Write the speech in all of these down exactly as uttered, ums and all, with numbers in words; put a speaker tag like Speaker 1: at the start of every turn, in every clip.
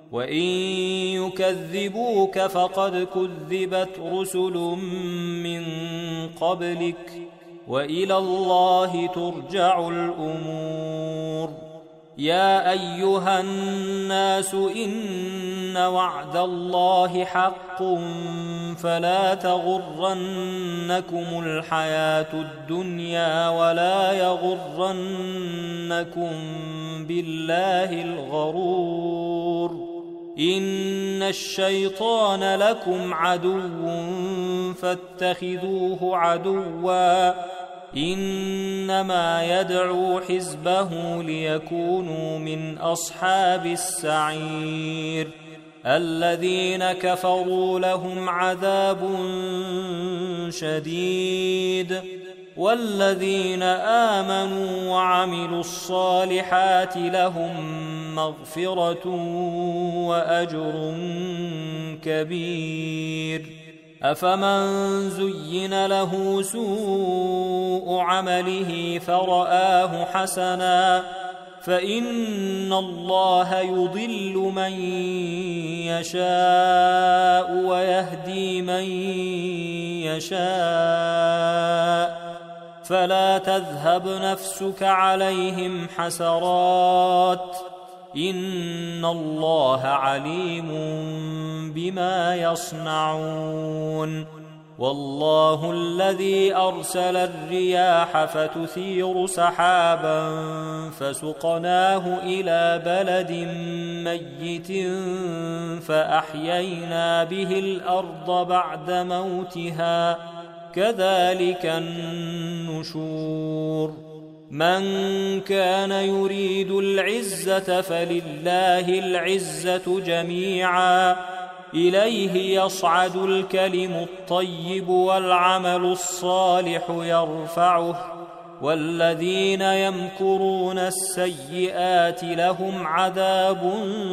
Speaker 1: وإن يكذبوك فقد كذبت رسل من قبلك وإلى الله ترجع الأمور. يا أيها الناس إن وعد الله حق فلا تغرنكم الحياة الدنيا ولا يغرنكم بالله الغرور. إن الشيطان لكم عدو فاتخذوه عدوا إنما يدعو حزبه ليكونوا من أصحاب السعير. الذين كفروا لهم عذاب شديد والذين آمنوا وعملوا الصالحات لهم مغفرة وأجر كبير. أفمن زين له سوء عمله فرآه حسنا فإن الله يضل من يشاء ويهدي من يشاء فلا تذهب نفسك عليهم حسرات إن الله عليم بما يصنعون. والله الذي أرسل الرياح فتثير سحابا فسقناه إلى بلد ميت فأحيينا به الأرض بعد موتها كذلك النشور. من كان يريد العزة فلله العزة جميعا إليه يصعد الكلم الطيب والعمل الصالح يرفعه والذين يمكرون السيئات لهم عذاب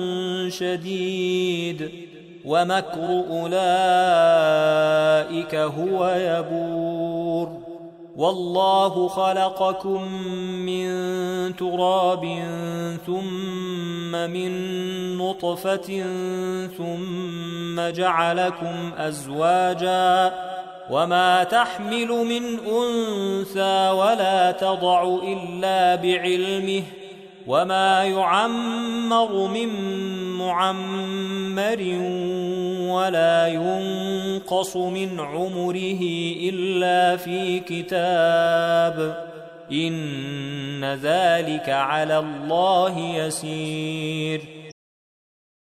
Speaker 1: شديد ومكر أولئك هو يبور. والله خلقكم من تراب ثم من نطفة ثم جعلكم أزواجا وما تحمل من أنثى ولا تضع إلا بعلمه وما يعمر من معمر ولا ينقص من عمره إلا في كتاب إن ذلك على الله يسير.